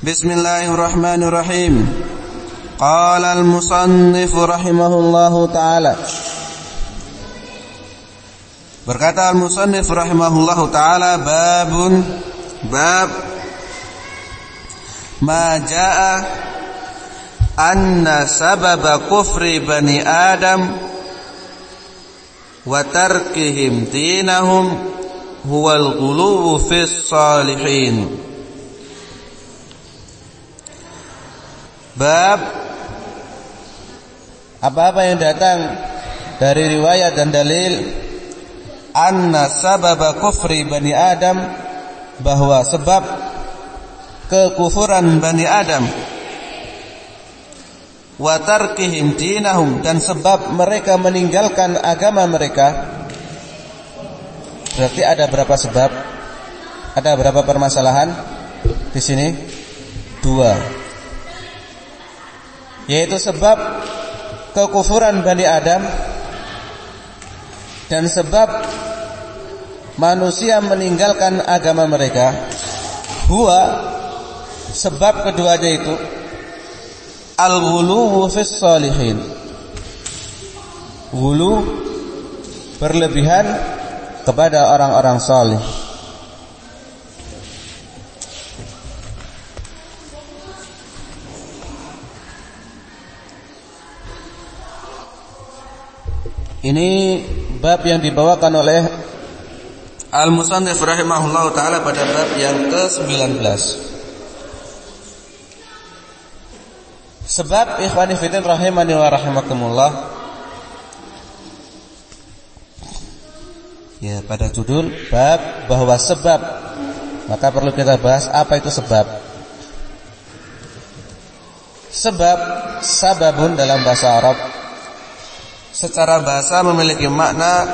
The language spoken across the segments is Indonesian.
Bismillahirrahmanirrahim. Qala al-musannif rahimahullahu ta'ala. Berkata al-musannif rahimahullahu ta'ala, bab ma jaa anna sababa kufri bani Adam wa tarkihim dinahum huwal ghuluw fis salihin. Bab apa-apa yang datang dari riwayat dan dalil anna sababa kufri bani Adam, bahwa sebab kekufuran bani Adam, wa tarkihim dinahum, dan sebab mereka meninggalkan agama mereka. Berarti ada berapa sebab? Ada berapa permasalahan di sini? 2. Yaitu sebab kekufuran Bani Adam dan sebab manusia meninggalkan agama mereka. Sebab keduanya itu al-ghuluw fis salihin, ghulu, berlebihan kepada orang-orang salih. Ini bab yang dibawakan oleh al-musannif rahimahullahu ta'ala pada bab yang ke-19. Sebab ikhwani fillah rahimani wa rahimakumullah. Ya, pada judul bab bahwa sebab, maka perlu kita bahas apa itu sebab. Sebab, sababun dalam bahasa Arab secara bahasa memiliki makna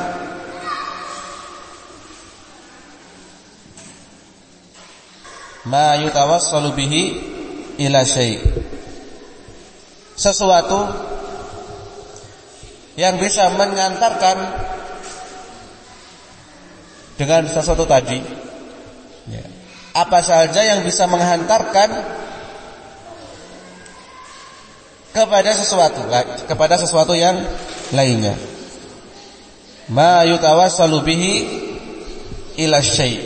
ma yutawassalu bihi ila syai', sesuatu yang bisa mengantarkan dengan sesuatu tadi. Apa saja yang bisa menghantarkan kepada sesuatu yang lainnya. Ma yutawassalu bihi ila syai',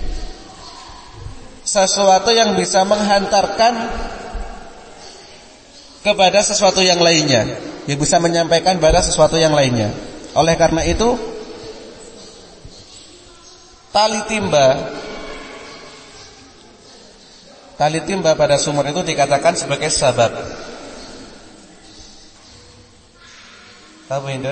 sesuatu yang bisa menghantarkan kepada sesuatu yang lainnya, yang bisa menyampaikan pada sesuatu yang lainnya. Oleh karena itu, tali timba pada sumur itu dikatakan sebagai sabab. Tahu Indon?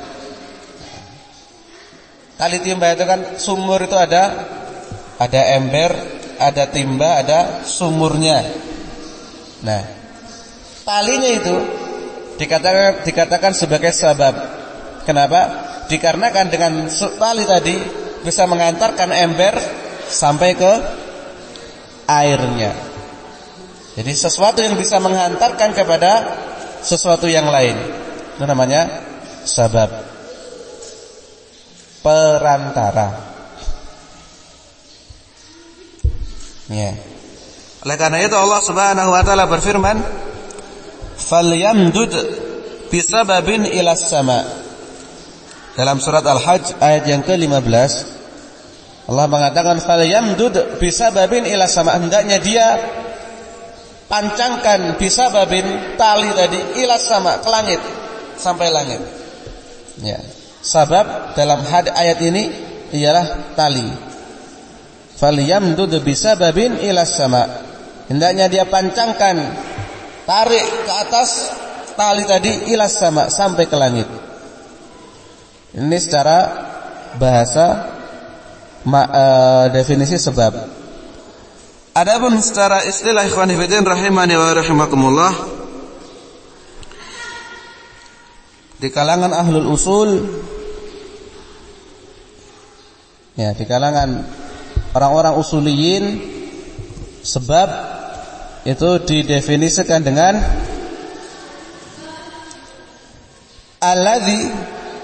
Tali timba itu kan, sumur itu ada ember, ada timba, ada sumurnya. Nah, talinya itu dikatakan sebagai sabab. Kenapa? Dikarenakan dengan tali tadi bisa mengantarkan ember sampai ke airnya. Jadi sesuatu yang bisa menghantarkan kepada sesuatu yang lain, itu namanya sabab, perantara. Ya. Oleh karena itu Allah Subhanahu wa taala berfirman, "Falyamdud bisababin ilas sama." Dalam surat Al-Hajj ayat yang ke-15, Allah mengatakan falyamdud bisababin ilas sama, hendaknya dia pancangkan bisababin, tali tadi, ilas sama, ke langit, sampai langit. Ya. Sabab dalam ayat ini ialah tali. Falyamdud bisababin ilas sama, hendaknya dia pancangkan, tarik ke atas tali tadi, ilas sama, sampai ke langit. Ini secara bahasa definisi sebab. Adapun secara istilah ikhwani fillah rahimani wa rahimakumullah, di kalangan ahlul usul, ya, di kalangan orang-orang usuliyin, sebab itu didefinisikan dengan alladzi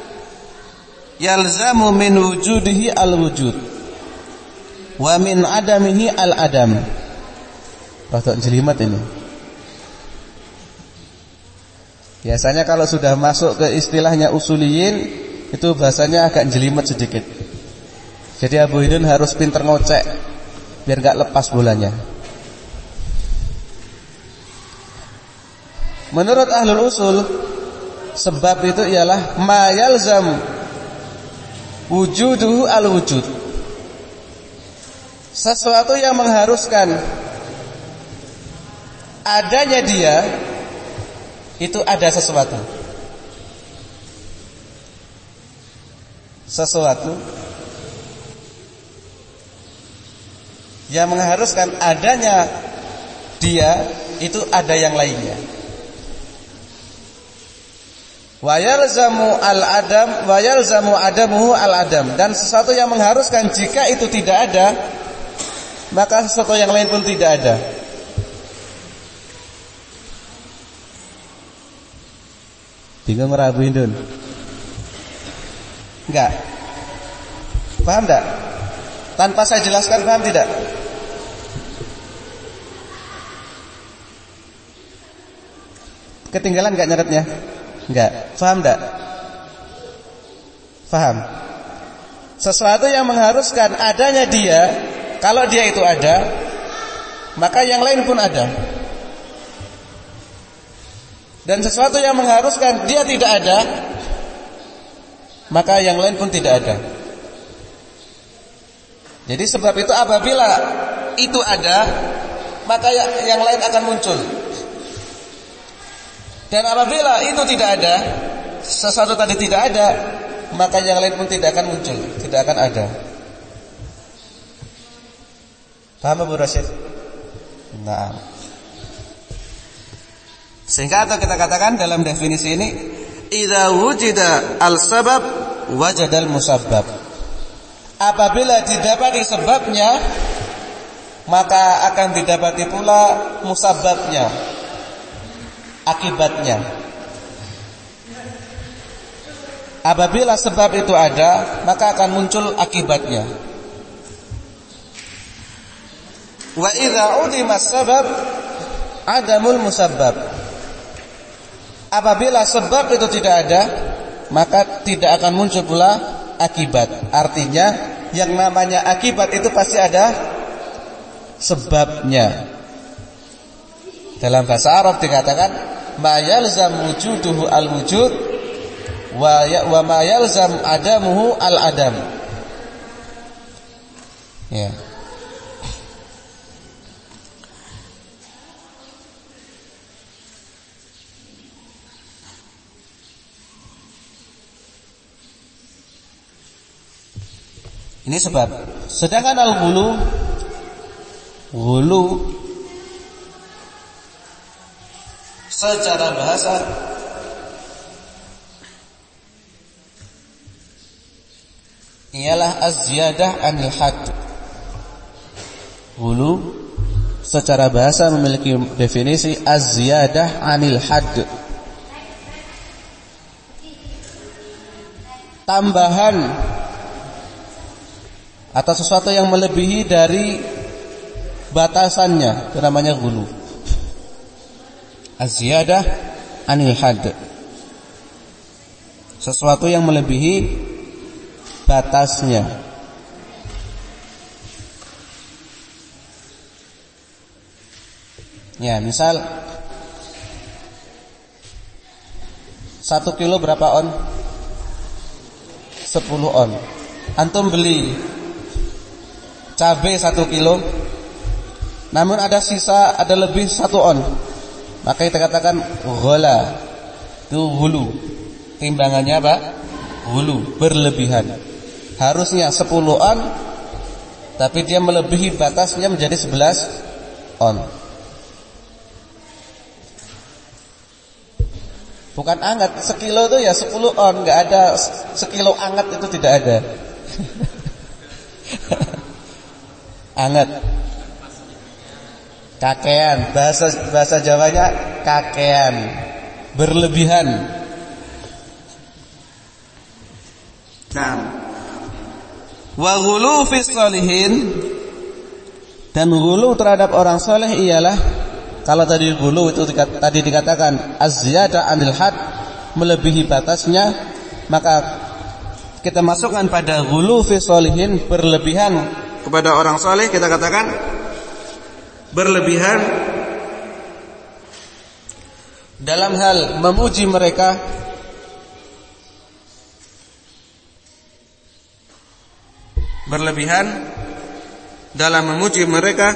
yalzamu min wujudihi al-wujud wa min adamihi al-adam. Rada jelimet ini. Biasanya kalau sudah masuk ke istilahnya usuliyin, itu bahasanya agak jelimet sedikit. Jadi Abu Hindun harus pinter ngocek biar gak lepas bolanya. Menurut ahlul usul, sebab itu ialah ma yalzam wujuduhu al-wujud. Sesuatu yang mengharuskan adanya dia, itu ada sesuatu. Sesuatu yang mengharuskan adanya dia, itu ada yang lainnya. Wa yalzamu al-adam wa yalzamu adamuhu al-adam. Dan sesuatu yang mengharuskan jika itu tidak ada, maka sesuatu yang lain pun tidak ada. Bingung Abu Hindun? Enggak? Paham enggak? Tanpa saya jelaskan paham tidak? Ketinggalan enggak nyaretnya? Enggak. Paham enggak? Paham. Sesuatu yang mengharuskan adanya dia, kalau dia itu ada, maka yang lain pun ada. Dan sesuatu yang mengharuskan dia tidak ada, maka yang lain pun tidak ada. Jadi sebab itu apabila itu ada, maka yang lain akan muncul. Dan apabila itu tidak ada, sesuatu tadi tidak ada, maka yang lain pun tidak akan muncul, tidak akan ada. Paham Abu Rasyid? Nah, sehingga atau kita katakan dalam definisi ini, idza wujida al-sabab wajada al-musabbab. Apabila didapati sebabnya, maka akan didapati pula musabbabnya, akibatnya. Apabila sebab itu ada, maka akan muncul akibatnya. Wa idza udima as-sabab adamul musabbab. Apabila sebab itu tidak ada, maka tidak akan muncul pula akibat. Artinya yang namanya akibat itu pasti ada sebabnya. Dalam bahasa Arab dikatakan ma yalzam wujuduhu al-wujud wa ma yalzam adamuhu al-adam. Ya. Ini sebab. Sedangkan al-ghulu, ghulu secara bahasa ialah az-ziyadah anil hadd. Ghulu secara bahasa memiliki definisi az-ziyadah anil hadd. Tambahan atau sesuatu yang melebihi dari batasannya, itu namanya ghulu. Az-ziyadah anil hadd, sesuatu yang melebihi batasnya. Ya, misal 1 kilo berapa on? 10 on. Antum beli cabai 1 kilo, namun ada sisa, ada lebih 1 on, maka kita katakan ghala, itu hulu. Timbangannya apa? Hulu, berlebihan. Harusnya 10 on, tapi dia melebihi batasnya menjadi 11 on. Bukan anget, sekilo itu ya 10 on, nggak ada sekilo anget, itu tidak ada. Anget, kakean, bahasa Jawanya kakean, berlebihan. Nah, wa ghulu fis sholihin, Dan ghulu terhadap orang soleh ialah, kalau tadi ghulu itu tadi dikatakan az-ziyadah 'anil had, melebihi batasnya, maka kita masukkan pada ghulu fi sholihin, berlebihan kepada orang soleh, kita katakan berlebihan dalam hal memuji mereka, berlebihan dalam memuji mereka,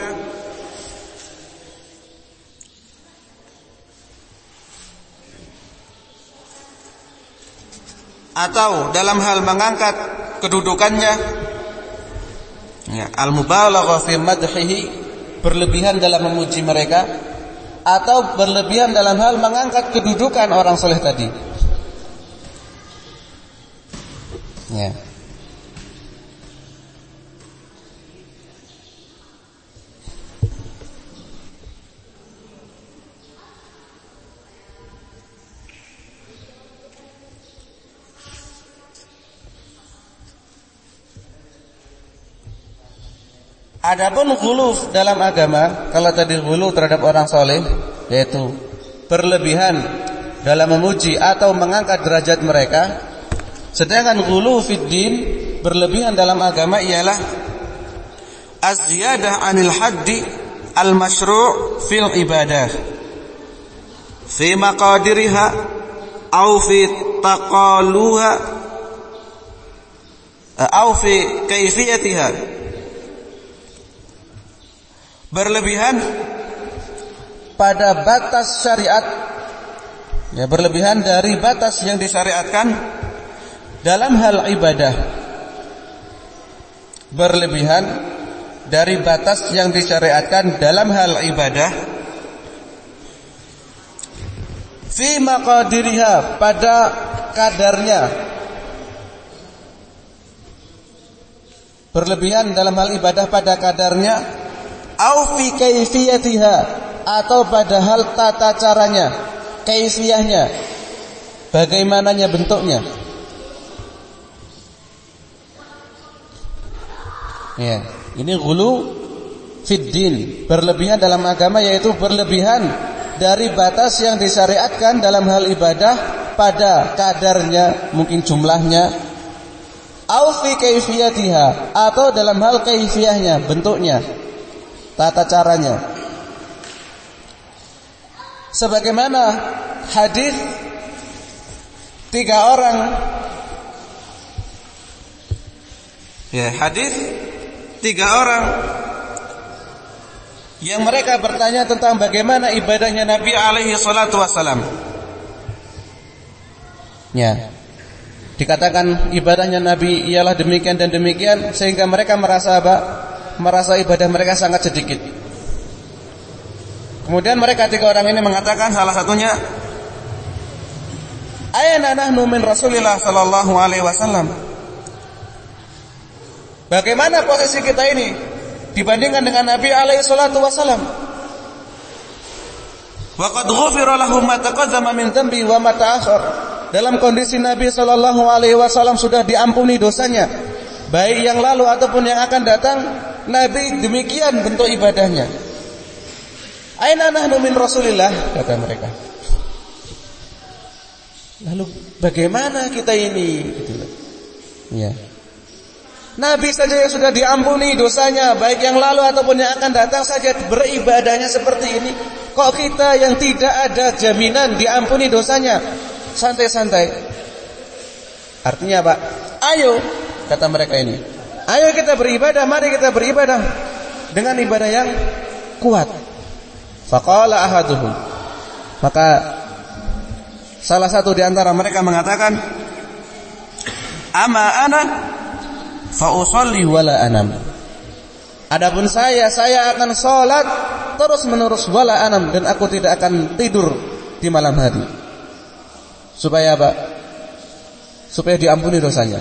atau dalam hal mengangkat kedudukannya, ya, al-mubalaghah fi madhihi, berlebihan dalam memuji mereka, atau berlebihan dalam hal mengangkat kedudukan orang soleh tadi. Ya. Adapun ghulu dalam agama, kalau tadi ghulu terhadap orang soleh, yaitu berlebihan dalam memuji atau mengangkat derajat mereka, sedangkan ghulu fid din, berlebihan dalam agama ialah az-ziyadah 'anil haddi al-masyru' fil ibadah fi maqadiriha aw fi taqaluha aw fi kaifiyatiha, berlebihan pada batas syariat, ya, berlebihan dari batas yang disyariatkan dalam hal ibadah, berlebihan dari batas yang disyariatkan dalam hal ibadah, fi maqadiriha, pada kadarnya, berlebihan dalam hal ibadah pada kadarnya, au fi kaifiyatiha, atau pada hal tata caranya, kaifiyahnya, bagaimananya bentuknya. Ya, ini ghulu fid din, berlebihan dalam agama, yaitu berlebihan dari batas yang disyariatkan dalam hal ibadah pada kadarnya, mungkin jumlahnya, au fi kaifiyatiha, atau dalam hal kaifiyahnya, bentuknya, tata caranya. Sebagaimana hadis 3 orang, ya, hadis 3 orang yang mereka bertanya tentang bagaimana ibadahnya Nabi alaihi salatu wasalam. Ya, dikatakan ibadahnya Nabi ialah demikian dan demikian, sehingga mereka merasa apa? Merasa ibadah mereka sangat sedikit. Kemudian mereka 3 orang ini mengatakan, salah satunya, ayana nahnu min Rasulillah sallallahu alaihi wasallam, bagaimana posisi kita ini dibandingkan dengan Nabi alaihi salatu wasallam? Wa qad ghufira lahu ma taqaddama min dhanbi wa ma ta'akhkhar, dalam kondisi Nabi sallallahu alaihi wasallam sudah diampuni dosanya, baik yang lalu ataupun yang akan datang. Nabi demikian bentuk ibadahnya. Aina nahnu min Rasulillah, kata mereka. Lalu bagaimana kita ini? Gitu. Ya. Nabi saja yang sudah diampuni dosanya, baik yang lalu ataupun yang akan datang saja beribadahnya seperti ini. Kok kita yang tidak ada jaminan diampuni dosanya santai-santai? Artinya Pak, ayo, kata mereka ini, ayo kita beribadah, mari kita beribadah dengan ibadah yang kuat. Faqala ahaduhum, maka salah satu di antara mereka mengatakan, ama ana fa usolli wala anam. Adapun saya akan salat terus menerus wala anam, dan aku tidak akan tidur di malam hari. Supaya apa? Supaya diampuni dosanya.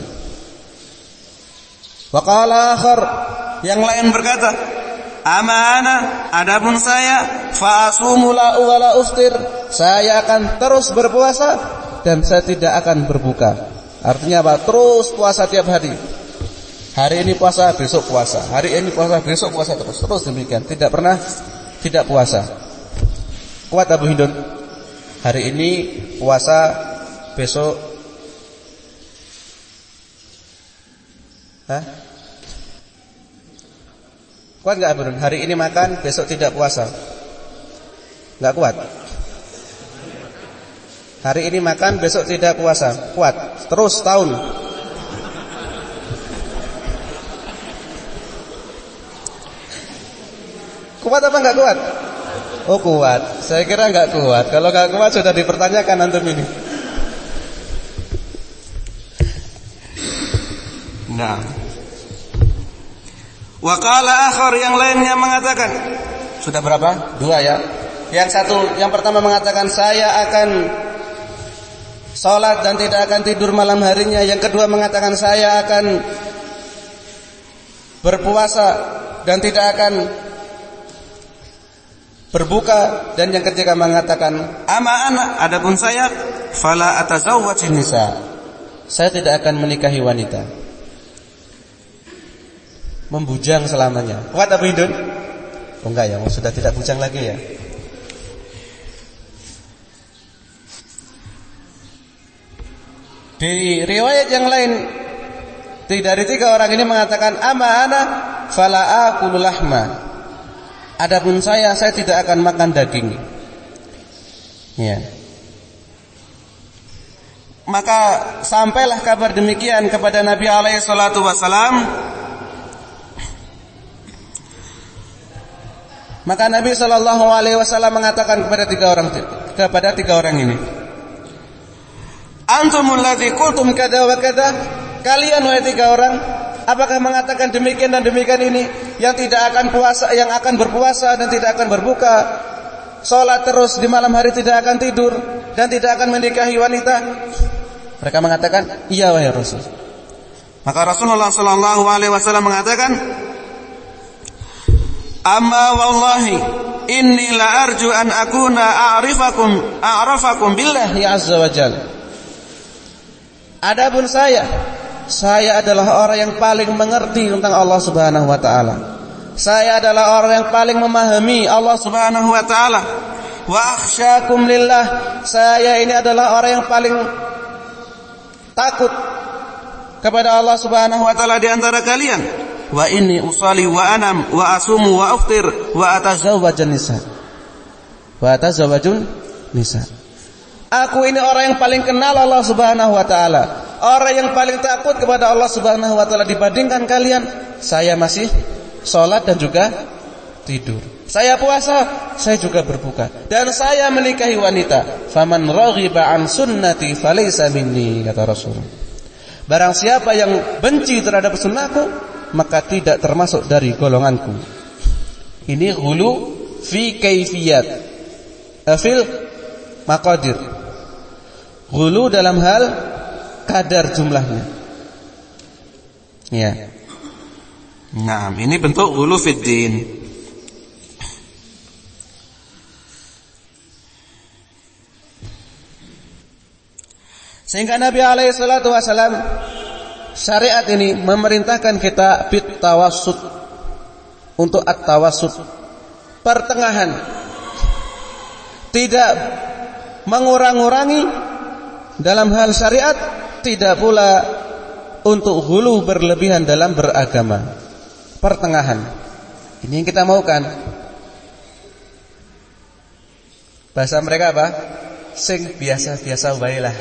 Wa qala akhar, yang lain berkata, ama ana, adapun saya fa asumu la wala uftir, saya akan terus berpuasa dan saya tidak akan berbuka. Artinya apa? Terus puasa tiap hari. Hari ini puasa, besok puasa. Hari ini puasa, besok puasa terus demikian. Tidak pernah tidak puasa. Kuat Abu Hindun? Hari ini puasa, besok kuat enggak Abu Hindun? Hari ini makan, besok tidak puasa. Enggak kuat. Hari ini makan, besok tidak puasa. Kuat. Terus tahun. Kuat apa enggak kuat? Oh kuat. Saya kira enggak kuat. Kalau enggak kuat sudah dipertanyakan antum ini. Nah. Wa qala akhar, yang lainnya mengatakan, sudah berapa? 2 ya. Yang pertama mengatakan saya akan salat dan tidak akan tidur malam harinya. Yang kedua mengatakan saya akan berpuasa dan tidak akan berbuka, dan yang ketiga mengatakan ama ana, adapun saya fala atazawwajun nisa, saya tidak akan menikahi wanita. Membujang selamanya. Kuat Abu Hindun? Oh enggak ya, sudah tidak bujang lagi ya. Di riwayat yang lain dari 3 orang ini mengatakan ama ana fala aqulu lahma, adapun saya tidak akan makan daging. Ya. Maka sampailah kabar demikian kepada Nabi alaihi salatu wasalam. Maka Nabi sallallahu alaihi wasallam mengatakan kepada 3 orang ini, antumul ladzi qultum kada wa kada, kalian wahai 3 orang, apakah mengatakan demikian dan demikian ini, yang tidak akan puasa, yang akan berpuasa dan tidak akan berbuka, salat terus di malam hari, tidak akan tidur dan tidak akan menikahi wanita? Mereka mengatakan, iya wahai Rasul. Maka Rasulullah sallallahu alaihi wasallam mengatakan, amma wallahi inni la arju an akuna a'rafakum billahi azza wa jalla. Adapun saya adalah orang yang paling mengerti tentang Allah Subhanahu wa taala. Saya adalah orang yang paling memahami Allah Subhanahu wa taala. Wa akhsyakum lillah, saya ini adalah orang yang paling takut kepada Allah Subhanahu wa taala di antara kalian. Wa inni usalli wa anam wa asumu wa aftir wa atazawwajun nisa. Aku ini orang yang paling kenal Allah Subhanahu wa taala, orang yang paling takut kepada Allah Subhanahu wa taala dibandingkan kalian. Saya masih salat dan juga tidur. Saya puasa, saya juga berbuka, dan saya menikahi wanita. Faman raghiba an sunnati falaysa minni, kata Rasul. Barang siapa yang benci terhadap sunnahku, maka tidak termasuk dari golonganku. Ini ghulu fi kaifiyat, fil maqadir. Ghulu dalam hal kadar jumlahnya. Ya. Nah, ini bentuk ghulu fid din. Sehingga Nabi alaihi salatu wasallam, syariat ini memerintahkan kita bit tawassut, untuk at-tawassut, pertengahan. Tidak mengurang-urangi dalam hal syariat, tidak pula untuk ghulu berlebihan dalam beragama. Pertengahan. Ini yang kita maukan. Bahasa mereka apa? Sing biasa-biasa wae lah.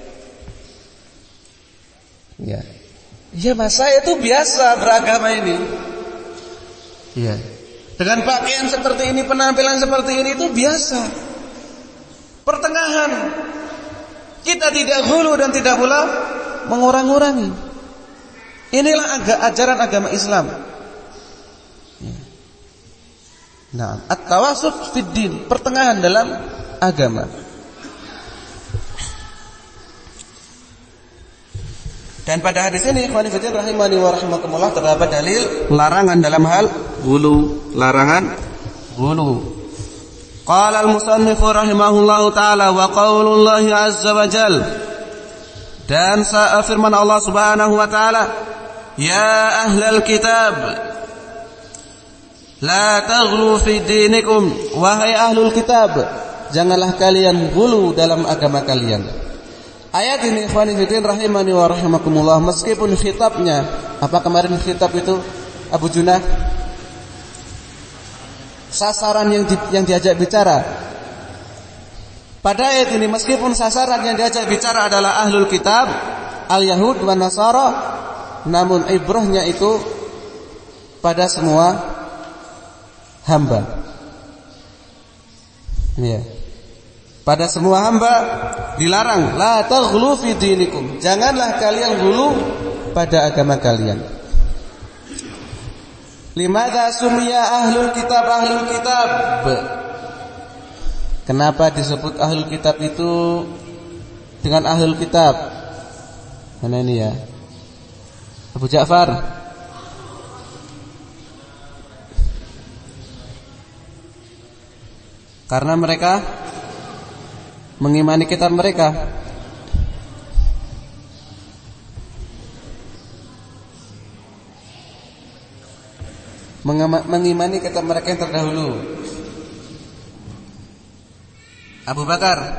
Ya. Ya mas, saya itu biasa beragama ini. Ya. Dengan pakaian seperti ini, penampilan seperti ini, itu biasa. Pertengahan. Kita tidak ghulu dan tidak pula mengurang-urangi. Inilah ajaran agama Islam. Ya. Nah, at-tawassut fid din, pertengahan dalam agama. Dan pada hadis ini, ikhwan fillah rahimani wa rahimakumullah, terdapat dalil larangan dalam hal ghulu, larangan ghulu. Qala al-musannif rahimahullahu taala wa qaulullahi azza wa jalla, dan firman Allah Subhanahu wa taala, Ya ahlal kitab, la taghlu fi dinikum. Wahai ahlul kitab, janganlah kalian ghulu dalam agama kalian. Ayat ini ikhwani fillah rahimani wa rahimakumullah, meskipun khitabnya, apa kemarin khitab itu Abu Junah, sasaran yang diajak bicara pada ayat ini, meskipun sasaran yang diajak bicara adalah ahlul kitab, al-yahud wa nasara, namun ibrahnya itu pada semua hamba. Ya. Pada semua hamba dilarang, la taghlu fi dinikum. Janganlah kalian ghulu pada agama kalian. Limadza sumiya ahlul kitab ahlul kitab? Kenapa disebut ahlul kitab itu dengan ahlul kitab? Mana ini ya? Abu Ja'far. Karena mereka mengimani kitab mereka. Mengimani kitab mereka yang terdahulu. Abu Bakar.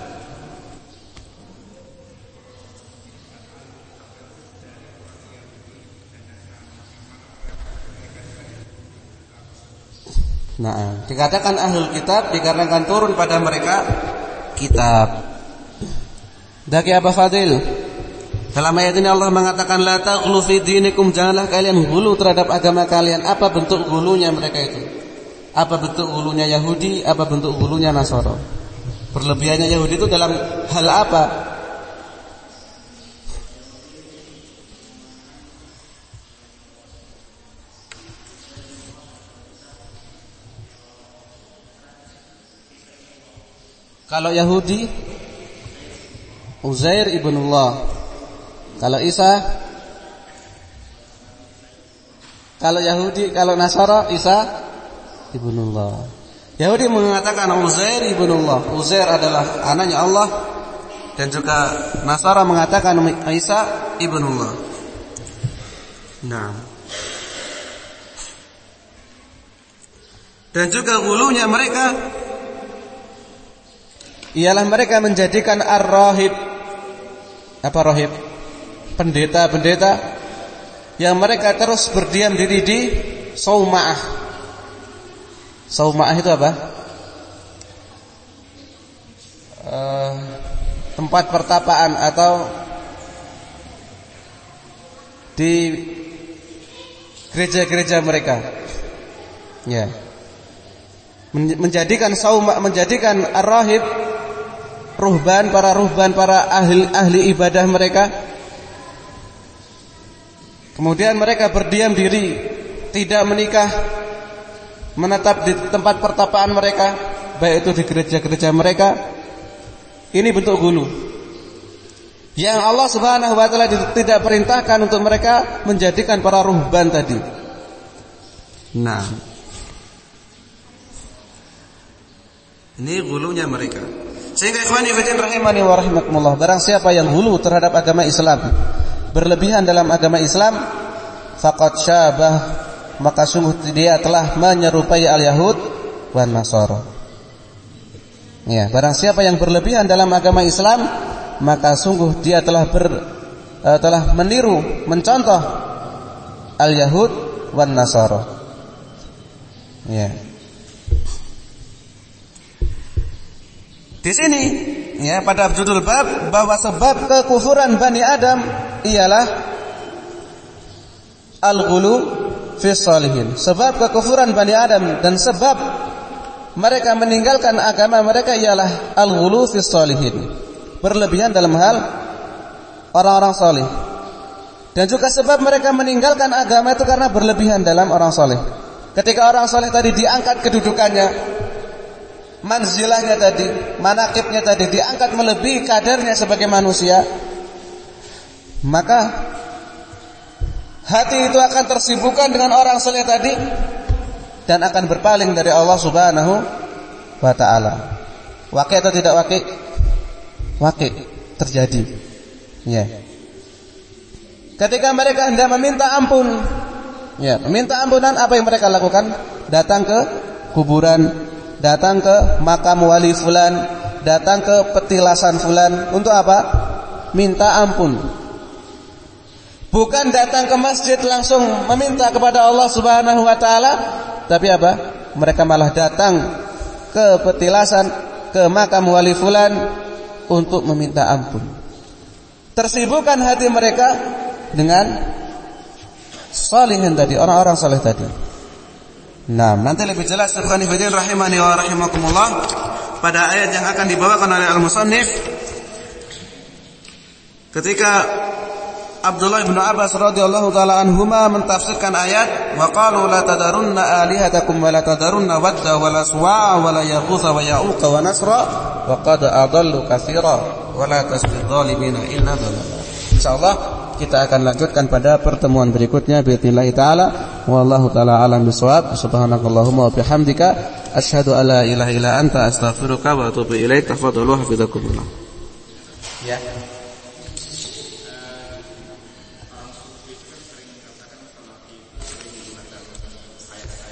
Nah, dikatakan ahlul kitab dikarenakan turun pada mereka kitab. Daki Abu Fadil, dalam ayat ini Allah mengatakan la taghlu fi dinikum, janganlah kalian ghulu terhadap agama kalian. Apa bentuk ghulunya mereka itu? Apa bentuk ghulunya Yahudi? Apa bentuk ghulunya Nasara? Berlebihannya Yahudi itu dalam hal apa? Kalau Yahudi, Uzair ibnullah. Kalau Isa, kalau Yahudi, kalau Nasara, Isa ibnullah. Yahudi mengatakan Uzair ibnullah, Uzair adalah anaknya Allah, dan juga Nasara mengatakan Isa ibnullah. Nah, dan juga ghulunya mereka ialah mereka menjadikan ar-rahib, apa rahib? Pendeta-pendeta yang mereka terus berdiam diri di sauma'ah. Sauma'ah itu apa? Tempat pertapaan atau di gereja-gereja mereka. Ya. Menjadikan sauma'ah, menjadikan ar-rahib, ruhban, para ahli ibadah mereka. Kemudian mereka berdiam diri, tidak menikah, menetap di tempat pertapaan mereka, baik itu di gereja-gereja mereka. Ini bentuk ghulu yang Allah Subhanahu wa taala tidak perintahkan untuk mereka menjadikan para ruhban tadi. Nah, ini ghulunya mereka. Sehingga ikhwani fillah rahimani wa rahimakumullah, barang siapa yang ghulu terhadap agama Islam, berlebihan dalam agama Islam, faqad syabah, maka sungguh dia telah menyerupai al-yahud wan nasara. Ya, barang siapa yang berlebihan dalam agama Islam, maka sungguh dia telah meniru, mencontoh al-yahud wan nasara. Ya. Di sini ya pada judul bab bahwa sebab kekufuran Bani Adam ialah al-ghulu fi shalihin. Sebab kekufuran Bani Adam dan sebab mereka meninggalkan agama mereka ialah al-ghulu fi shalihin. Berlebihan dalam hal orang-orang saleh. Dan juga sebab mereka meninggalkan agama itu karena berlebihan dalam orang saleh. Ketika orang saleh tadi diangkat kedudukannya, manzilahnya tadi, manaqibnya tadi diangkat melebihi kadarnya sebagai manusia, maka hati itu akan tersibukkan dengan orang saleh tadi dan akan berpaling dari Allah Subhanahu wa taala. Waqi' atau tidak waqi'? Waqi' terjadi. Ya. ketika mereka hendak meminta ampun, ya, meminta ampunan, apa yang mereka lakukan? Datang ke kuburan, datang ke makam wali fulan, datang ke petilasan fulan. Untuk apa? Minta ampun. Bukan datang ke masjid langsung meminta kepada Allah Subhanahu wa taala, tapi apa? Mereka malah datang ke petilasan, ke makam wali fulan untuk meminta ampun. Tersibukkan hati mereka dengan salihin tadi, orang-orang saleh tadi. Nah, nanti lebih jelas Ikhwani fillah rahimani wa rahimakumullah pada ayat yang akan dibawakan oleh al-musannif ketika Abdullah bin Abbas radhiyallahu taala anhuma mentafsirkan ayat wa qalu la tadarunna alihatakum wa la tadarunna wadda wa la suwa'a wa la yaghutha wa ya'uqa wa nasra wa qad adallu katsira wa la tasbid dhalimina illa dhalala. Insyaallah kita akan lanjutkan pada pertemuan berikutnya biidznillah taala. Wallahu taala alam bisawab. Subhanakallahumma wa bihamdika asyhadu an la ilaha illa anta astaghfiruka wa atubu ilaik. Tafadhalu hafizakumullah. Ya.